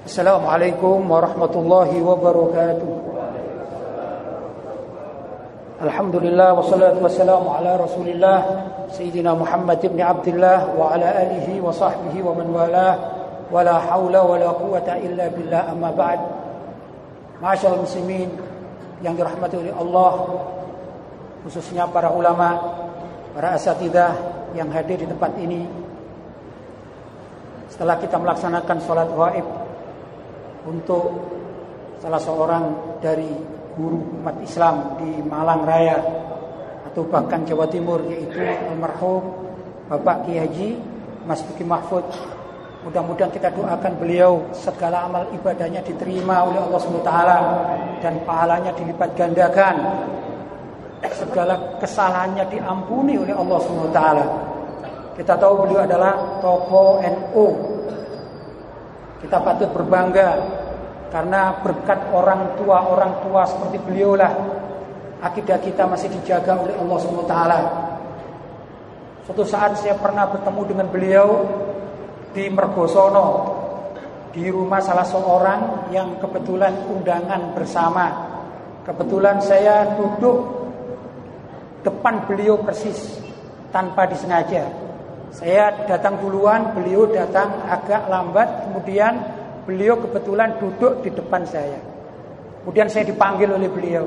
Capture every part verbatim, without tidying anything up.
Assalamualaikum warahmatullahi wabarakatuh. Alhamdulillah wassalatu wassalamu ala Rasulillah Sayyidina Muhammad ibn Abdullah wa ala alihi wa sahbihi wa man walah wa la hawla wa la quwata illa billah, amma ba'd. Ma'asyiral muslimin yang dirahmati oleh Allah, khususnya para ulama, para asatidzah yang hadir di tempat ini. Setelah kita melaksanakan sholat ghaib untuk salah seorang dari guru umat Islam di Malang Raya atau bahkan Jawa Timur, yaitu almarhum Bapak Kiai Haji Mas Duki Mahfud, mudah-mudahan kita doakan beliau segala amal ibadahnya diterima oleh Allah subhanahu wa taala dan pahalanya dilipat gandakan, segala kesalahannya diampuni oleh Allah subhanahu wa taala. Kita tahu beliau adalah tokoh N U. Kita patut berbangga karena berkat orang tua-orang tua seperti beliau lah akidah kita masih dijaga oleh Allah subhanahu wa taala. Suatu saat saya pernah bertemu dengan beliau di Mergosono, di rumah salah seorang yang kebetulan undangan bersama. Kebetulan saya duduk depan beliau persis tanpa disengaja. Saya datang duluan, beliau datang agak lambat, kemudian beliau kebetulan duduk di depan saya. Kemudian saya dipanggil oleh beliau.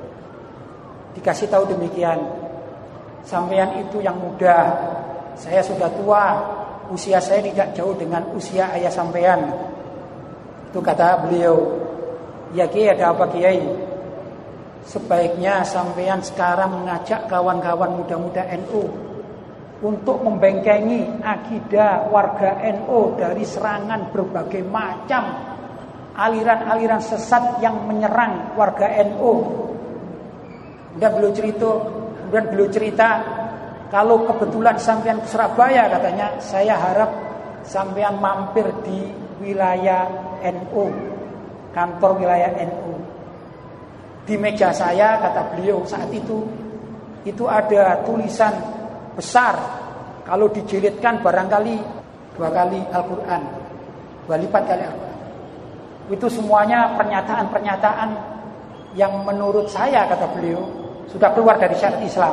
Dikasih tahu demikian, sampean itu yang muda, saya sudah tua, usia saya tidak jauh dengan usia ayah sampean. Itu kata beliau. Ya Kiai, ada apa Kiai? Sebaiknya sampean sekarang mengajak kawan-kawan muda-muda N U untuk membengkengi akidah warga N U dari serangan berbagai macam aliran-aliran sesat yang menyerang warga N U. Kemudian beliau cerita, kemudian beliau cerita, kalau kebetulan sampean ke Surabaya, katanya, saya harap sampean mampir di wilayah N U, kantor wilayah N U. Di meja saya, kata beliau saat itu, itu ada tulisan besar, kalau dijilidkan barangkali dua kali Al-Quran, dua lipat kali Al-Quran. Itu semuanya pernyataan-pernyataan yang menurut saya, kata beliau, sudah keluar dari syariat Islam.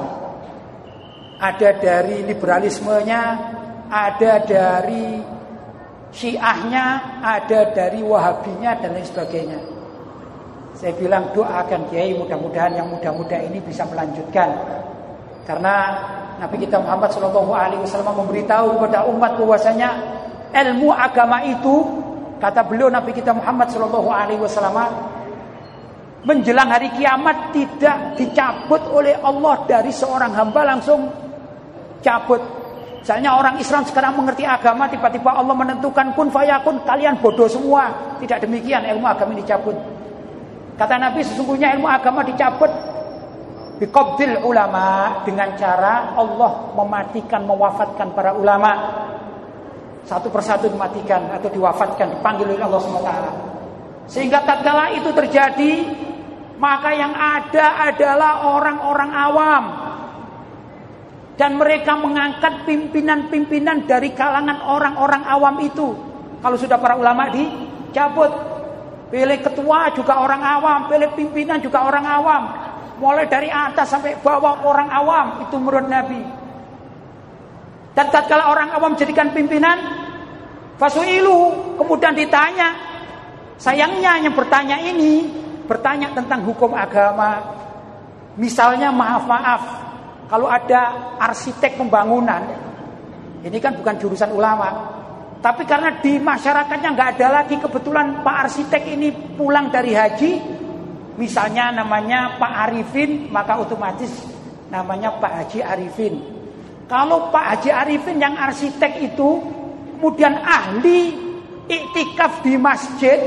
Ada dari liberalismenya, ada dari Syiahnya, ada dari Wahabinya dan lain sebagainya. Saya bilang doakan Kiai, mudah-mudahan yang muda-muda ini bisa melanjutkan. Karena Nabi kita Muhammad shallallahu alaihi wasallam memberitahu kepada umat bahwasanya ilmu agama itu, kata beliau Nabi kita Muhammad shallallahu alaihi wasallam, menjelang hari kiamat tidak dicabut oleh Allah dari seorang hamba langsung cabut. Misalnya orang Islam sekarang mengerti agama, tiba-tiba Allah menentukan kun fayakun, kalian bodoh semua. Tidak demikian, ilmu agama ini dicabut. Kata Nabi, sesungguhnya ilmu agama dicabut biqabdil ulama, dengan cara Allah mematikan, mewafatkan para ulama. Satu persatu dimatikan atau diwafatkan, dipanggil oleh Allah subhanahu wa taala. Sehingga tatkala itu terjadi, maka yang ada adalah orang-orang awam. Dan mereka mengangkat pimpinan-pimpinan dari kalangan orang-orang awam itu. Kalau sudah para ulama dicabut, pilih ketua juga orang awam, pilih pimpinan juga orang awam. Mulai dari atas sampai bawah orang awam, itu menurut Nabi. Dan tatkala orang awam jadikan pimpinan, fasuilu, kemudian ditanya. Sayangnya yang bertanya ini bertanya tentang hukum agama. Misalnya maaf-maaf, kalau ada arsitek pembangunan, ini kan bukan jurusan ulama, tapi karena di masyarakatnya nggak ada lagi, kebetulan Pak arsitek ini pulang dari haji, misalnya namanya Pak Arifin, maka otomatis namanya Pak Haji Arifin. Kalau Pak Haji Arifin yang arsitek itu kemudian ahli iktikaf di masjid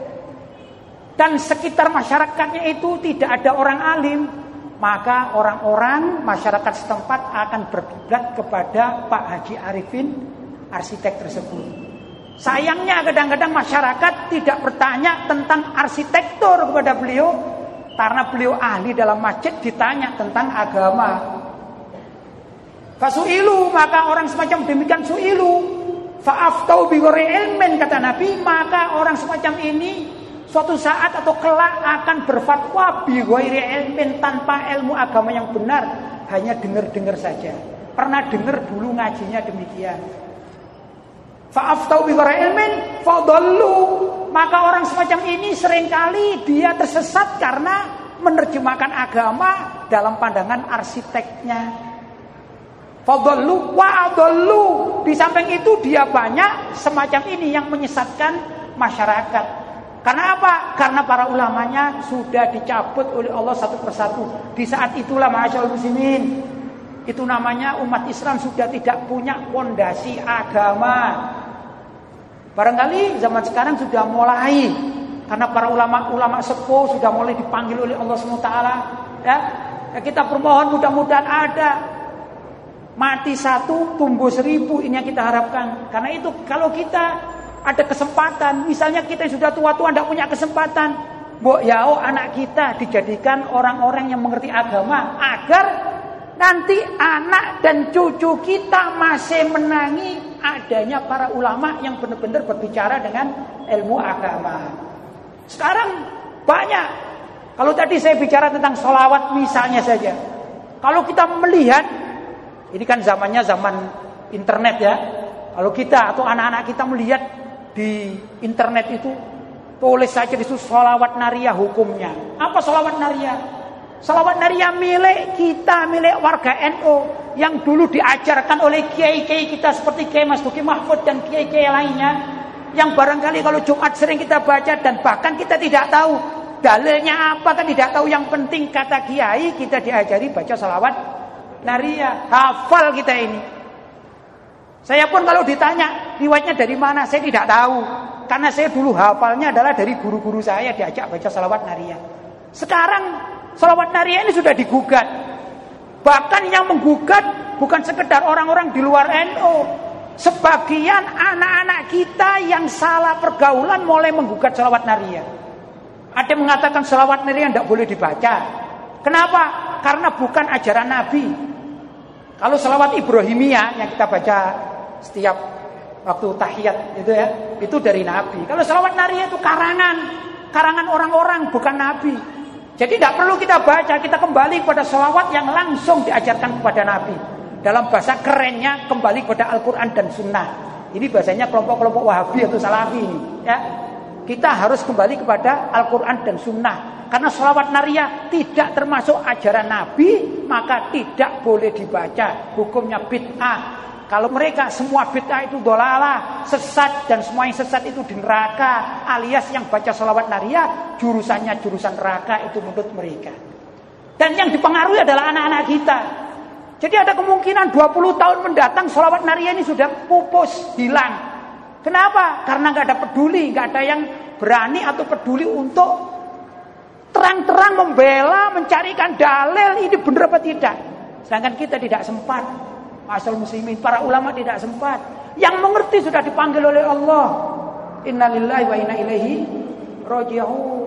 dan sekitar masyarakatnya itu tidak ada orang alim, maka orang-orang masyarakat setempat akan berkiblat kepada Pak Haji Arifin, arsitek tersebut. Sayangnya kadang-kadang masyarakat tidak bertanya tentang arsitektur kepada beliau, karena beliau ahli dalam masjid, ditanya tentang agama. Fasuilu, maka orang semacam demikian suilu fa'aftau bighairi ilmin, kata Nabi, maka orang semacam ini suatu saat atau kelak akan berfatwa bighairi ilmin, tanpa ilmu agama yang benar, hanya dengar-dengar saja. Pernah dengar dulu ngajinya demikian. Fa'aftau bighairi ilmin fadallu, maka orang semacam ini seringkali dia tersesat karena menerjemahkan agama dalam pandangan arsiteknya. Fadallu wa adallu, di samping itu dia banyak semacam ini yang menyesatkan masyarakat. Karena apa? Karena para ulamanya sudah dicabut oleh Allah satu persatu. Di saat itulah ma'asyiral muslimin, itu namanya umat Islam sudah tidak punya fondasi agama. Barangkali zaman sekarang sudah mulai, karena para ulama-ulama sepuh sudah mulai dipanggil oleh Allah subhanahu wa taala, ya. Ya, kita bermohon mudah-mudahan ada. Mati satu tumbuh seribu, ini yang kita harapkan. Karena itu kalau kita ada kesempatan, misalnya kita yang sudah tua-tua tidak punya kesempatan, mbok yao anak kita dijadikan orang-orang yang mengerti agama, agar nanti anak dan cucu kita masih menangi adanya para ulama yang benar-benar berbicara dengan ilmu agama. Sekarang banyak. Kalau tadi saya bicara tentang sholawat misalnya saja, kalau kita melihat, ini kan zamannya zaman internet ya. Kalau kita atau anak-anak kita melihat di internet itu, tulis saja di situ sholawat nariyah hukumnya. Apa sholawat nariyah? Sholawat nariyah milik kita, milik warga N U, yang dulu diajarkan oleh kiai-kiai kita seperti Kiai Mas Duki Mahfud dan kiai-kiai lainnya, yang barangkali kalau Jumat sering kita baca dan bahkan kita tidak tahu dalilnya apa, kan tidak tahu. Yang penting kata kiai kita diajari baca sholawat nariyah, hafal kita ini. Saya pun kalau ditanya riwayatnya dari mana, saya tidak tahu, karena saya dulu hafalnya adalah dari guru-guru saya, diajak baca sholawat nariyah. Sekarang sholawat nariyah ini sudah digugat. Bahkan yang menggugat bukan sekedar orang-orang di luar N U. Sebagian anak-anak kita yang salah pergaulan mulai menggugat sholawat nariyah. Ada yang mengatakan sholawat nariyah tidak boleh dibaca. Kenapa? Karena bukan ajaran Nabi. Kalau sholawat Ibrahimiyah yang kita baca setiap waktu tahiyat itu ya, itu dari Nabi. Kalau sholawat nariyah itu karangan, karangan orang-orang, bukan Nabi. Jadi tidak perlu kita baca, kita kembali kepada sholawat yang langsung diajarkan kepada Nabi. Dalam bahasa kerennya kembali kepada Al-Quran dan Sunnah. Ini bahasanya kelompok-kelompok Wahabi atau Salafi ini. Ya. Kita harus kembali kepada Al-Quran dan Sunnah. Karena sholawat nariyah tidak termasuk ajaran Nabi, maka tidak boleh dibaca. Hukumnya bid'ah. Kalau mereka semua bid'ah itu dolalah, sesat, dan semua yang sesat itu di neraka, alias yang baca sholawat nariyah jurusannya jurusan neraka, itu menurut mereka. Dan yang dipengaruhi adalah anak-anak kita. Jadi ada kemungkinan dua puluh tahun mendatang sholawat nariyah ini sudah pupus, hilang. Kenapa? Karena gak ada peduli, gak ada yang berani atau peduli untuk terang-terang membela, mencarikan dalil ini benar apa tidak. Sedangkan kita tidak sempat. Asal muslimin, para ulama tidak sempat. Yang mengerti sudah dipanggil oleh Allah. Innalillahi wa inna ilaihi raji'un.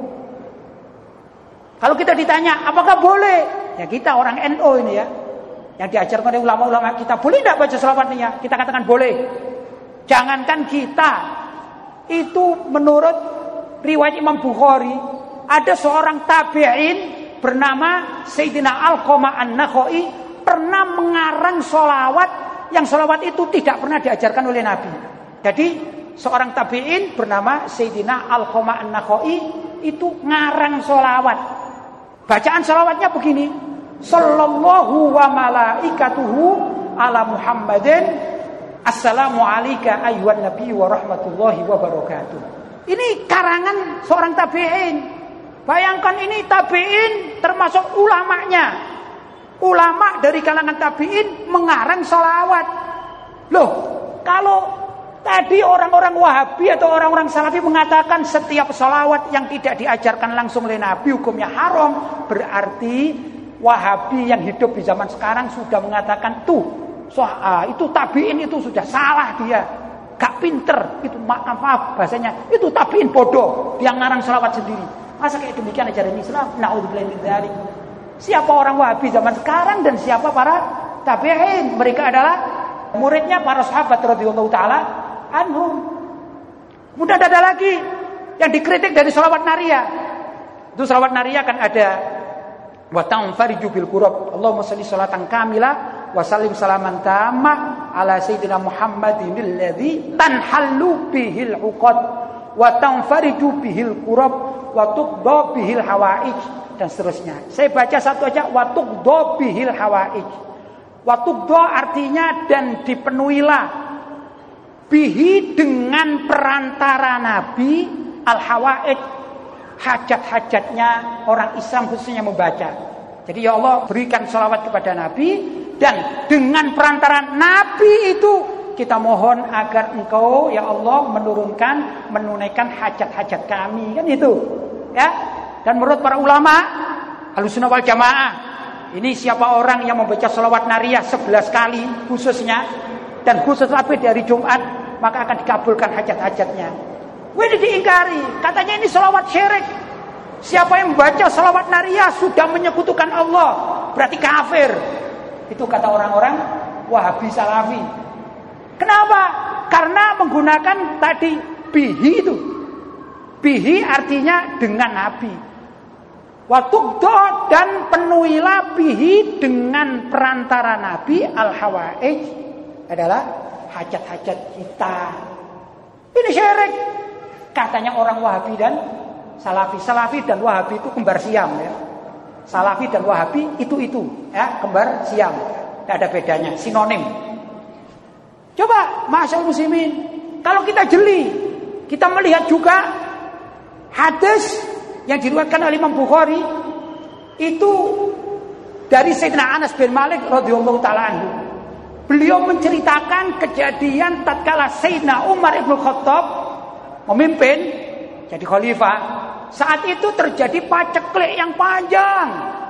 Kalau kita ditanya, apakah boleh? Ya kita orang N U ini ya, yang diajarkan oleh ulama-ulama kita, boleh tidak baca sholawatnya? Kita katakan boleh. Jangankan kita, itu menurut riwayat Imam Bukhari, ada seorang tabi'in bernama Sayyidina Alqamah An-Nakhai, pernah mengarang sholawat yang sholawat itu tidak pernah diajarkan oleh Nabi. Jadi seorang tabi'in bernama Sayyidina Alqamah An-Nakhai itu ngarang sholawat. Bacaan sholawatnya begini: sallallahu wa malaikatuhu ala Muhammadin, assalamu alayka ayyuhan nabi wa rahmatullahi wa barakatuh. Ini karangan seorang tabi'in. Bayangkan ini tabi'in termasuk ulamanya. Ulama dari kalangan tabi'in mengarang sholawat. Loh, kalau tadi orang-orang Wahabi atau orang-orang Salafi mengatakan setiap sholawat yang tidak diajarkan langsung oleh Nabi hukumnya haram, berarti Wahabi yang hidup di zaman sekarang sudah mengatakan tuh, so, ah, itu tabi'in itu sudah salah dia, gak pinter, itu maaf, maaf bahasanya, itu tabi'in bodoh, dia ngarang sholawat sendiri. Masa kayak demikian ajaran Islam? Na'udzubillahi min dzalik. Siapa orang Wahabi zaman sekarang dan siapa para tabi'in? Mereka adalah muridnya para sahabat radhiyallahu taala anhum. Kemudian ada lagi yang dikritik dari sholawat nariyah. Itu sholawat nariyah kan ada wa tanfariju bil qurab. Allahumma shalli sholatan kamilah wa sallim salaman tamma ala sayyidina Muhammadin alladzi tanhallu bihil uqad wa tanfariju bihil qurab wa tuqda bihil hawaij, dan seterusnya. Saya baca satu aja, wa tuqda bihil hawaij. Wa tuqda artinya dan dipenuhilah bihi dengan perantara Nabi al hawaij, hajat-hajatnya orang Islam khususnya membaca. Jadi ya Allah berikan sholawat kepada Nabi, dan dengan perantara Nabi itu kita mohon agar Engkau ya Allah menurunkan, menunaikan hajat-hajat kami, kan itu ya. Dan menurut para ulama Ahlussunnah wal Jamaah, ini siapa orang yang membaca sholawat nariyah sebelas kali khususnya, dan khusus lebih dari Jumat, maka akan dikabulkan hajat-hajatnya. Ini diingkari, katanya ini sholawat syirik. Siapa yang membaca sholawat nariyah sudah menyekutukan Allah, berarti kafir. Itu kata orang-orang Wahabi Salafi. Kenapa? Karena menggunakan tadi bihi itu. Bihi artinya dengan Nabi. Watuqdo dan penuhilah bihi dengan perantara Nabi al-hawaij adalah hajat-hajat kita. Ini syirik. Katanya orang Wahabi dan Salafi. Salafi dan Wahabi itu kembar siam ya. Salafi dan Wahabi itu-itu ya, kembar siam. Tidak ada bedanya, sinonim. Coba ma'asyarul muslimin, kalau kita jeli, kita melihat juga hadis yang diriwayatkan oleh Imam Bukhari itu dari Sayyidina Anas bin Malik radhiyallahu taala anhu. Beliau menceritakan kejadian tatkala Sayyidina Umar ibn Khattab memimpin jadi khalifah. Saat itu terjadi paceklik yang panjang,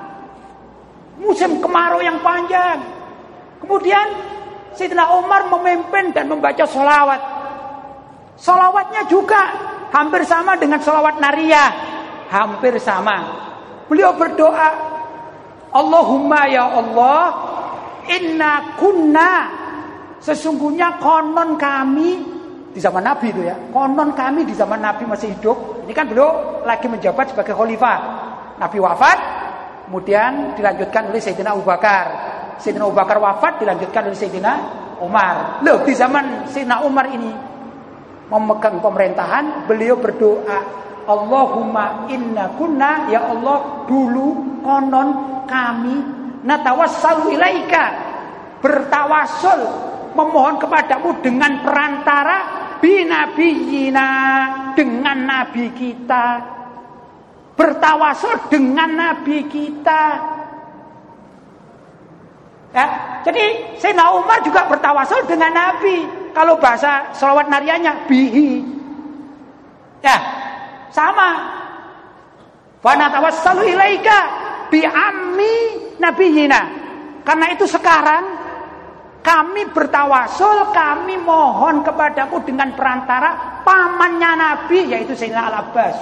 musim kemarau yang panjang. Kemudian Sayyidina Umar memimpin dan membaca sholawat. Sholawatnya juga hampir sama dengan sholawat nariyah, hampir sama. Beliau berdoa, Allahumma ya Allah, inna kunna, sesungguhnya konon kami di zaman Nabi itu ya, konon kami di zaman Nabi masih hidup. Ini kan beliau lagi menjabat sebagai khalifah. Nabi wafat, kemudian dilanjutkan oleh Sayyidina Abu Bakar. Sayyidina Abu Bakar wafat, dilanjutkan oleh Sayyidina Umar. Loh, di zaman Sayyidina Umar ini memegang pemerintahan, beliau berdoa, Allahumma inna kunna, ya Allah dulu konon kami natawassalu ilaika, bertawasul memohon kepadamu dengan perantara binabiyina, dengan nabi kita, bertawasul dengan nabi kita ya. Jadi Sayyidina Umar juga bertawasul dengan nabi. Kalau bahasa sholawat nariyahnya bihi ya, sama. Wa natawassalu ilaika bi ammi nabiyina, karena itu sekarang kami bertawasul, kami mohon kepadamu dengan perantara pamannya Nabi, yaitu Sayyidina Al-Abbas.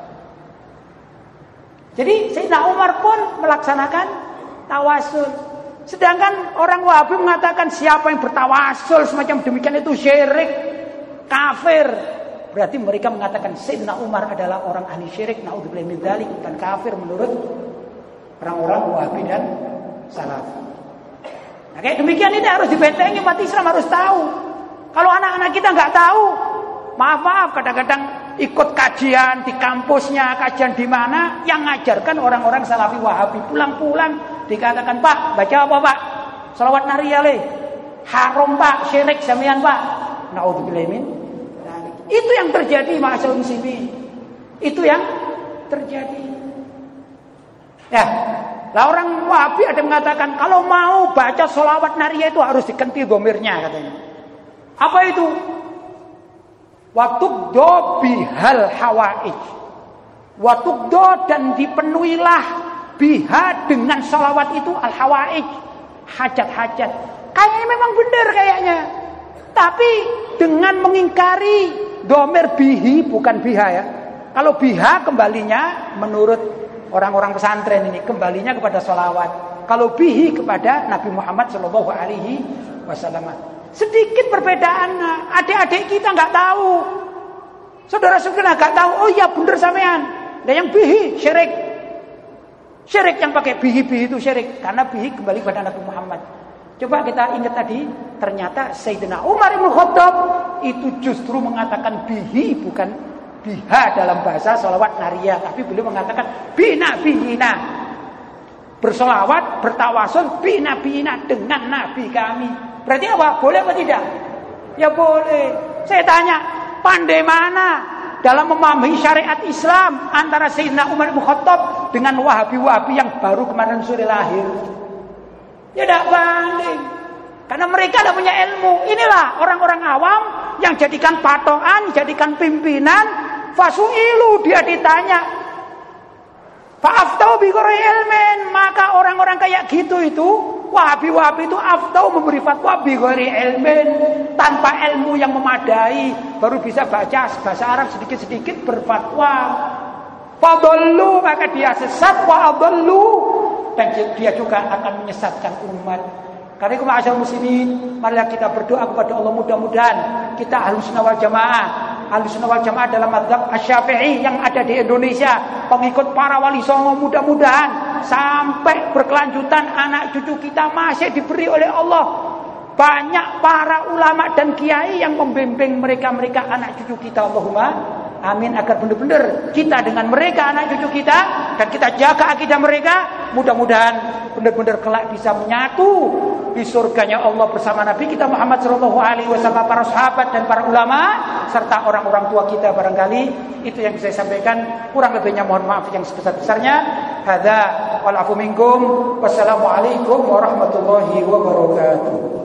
Jadi Sayyidina Umar pun melaksanakan tawasul. Sedangkan orang Wahabi mengatakan siapa yang bertawasul semacam demikian itu syirik, kafir. Berarti mereka mengatakan Sayyidina Umar adalah orang ahli syirik, naudzubillah min dzalik, dan kafir menurut orang-orang Wahabi dan Salafi. Nah, kayak demikian ini harus dibentengi, umat Islam harus tahu. Kalau anak-anak kita nggak tahu, maaf-maaf kadang-kadang ikut kajian di kampusnya, kajian di mana yang ngajarkan orang-orang Salafi Wahabi, pulang-pulang dikatakan, Pak, baca apa Pak? Sholawat nariyah le. Haram Pak, syirik samian Pak. Naudzubillah min. Itu yang terjadi ma'asyarul muslimin. Itu yang terjadi. Ya. Lah orang Wahabi ada mengatakan kalau mau baca sholawat nariyah itu harus diganti domirnya katanya. Apa itu? Watuqdo bihal hawaij. Watuqdo dan dipenuhilah biha dengan sholawat itu al hawaij, hajat-hajat. Kayaknya memang benar kayaknya. Tapi dengan mengingkari domir bihi bukan biha ya. Kalau biha kembalinya menurut orang-orang pesantren ini kembalinya kepada sholawat. Kalau bihi kepada Nabi Muhammad Shallallahu Alaihi Wasallam. Sedikit perbedaan. Adik-adik kita nggak tahu. Saudara-saudara nggak tahu. Oh iya bener sampean. Dan yang bihi syirik. Syirik yang pakai bihi-bihi itu syirik. Karena bihi kembali kepada Nabi Muhammad. Coba kita ingat tadi. Ternyata Sayyidina Umar Ibn Khattab itu justru mengatakan bihi bukan biha dalam bahasa sholawat nariyah. Tapi beliau mengatakan bina bihina. Bersolawat, bertawasul bina bihina dengan Nabi kami. Berarti apa? Boleh apa tidak? Ya boleh. Saya tanya, pandai mana dalam memahami syariat Islam antara Sayyidina Umar bin Khattab dengan Wahabi-Wahabi yang baru kemarin sore lahir? Ya tidak banding. Karena mereka tidak punya ilmu. Inilah orang-orang awam yang jadikan patokan, jadikan pimpinan. Fasu'ilu, dia ditanya. Fa'aftau bi ghairi ilmin, maka orang-orang kayak gitu itu Wahabi-Wahabi itu aftau memberi fatwa bi ghairi ilmin, tanpa ilmu yang memadai, baru bisa baca bahasa Arab sedikit-sedikit berfatwa. Fadallu, maka dia sesat, wa adallu, dan dia juga akan menyesatkan umat. Karena itu ma'asyarul muslimin, marilah kita berdoa kepada Allah, mudah-mudahan kita Ahlussunnah wal Jamaah. Ahlussunnah wal Jamaah dalam mazhab Asy-Syafi'i yang ada di Indonesia, pengikut para wali songo, mudah-mudahan sampai berkelanjutan anak cucu kita masih diberi oleh Allah banyak para ulama dan kiai yang membimbing mereka-mereka anak cucu kita. Allahumma amin, agar benar-benar kita dengan mereka anak cucu kita, dan kita jaga akidah mereka, mudah-mudahan benar-benar kelak bisa menyatu di surganya Allah bersama Nabi kita Muhammad sallallahu alaihi wasallam, para sahabat dan para ulama serta orang-orang tua kita. Barangkali itu yang saya sampaikan, kurang lebihnya mohon maaf yang sebesar-besarnya. Hadza wal afu minkum. Wassalamualaikum warahmatullahi wabarakatuh.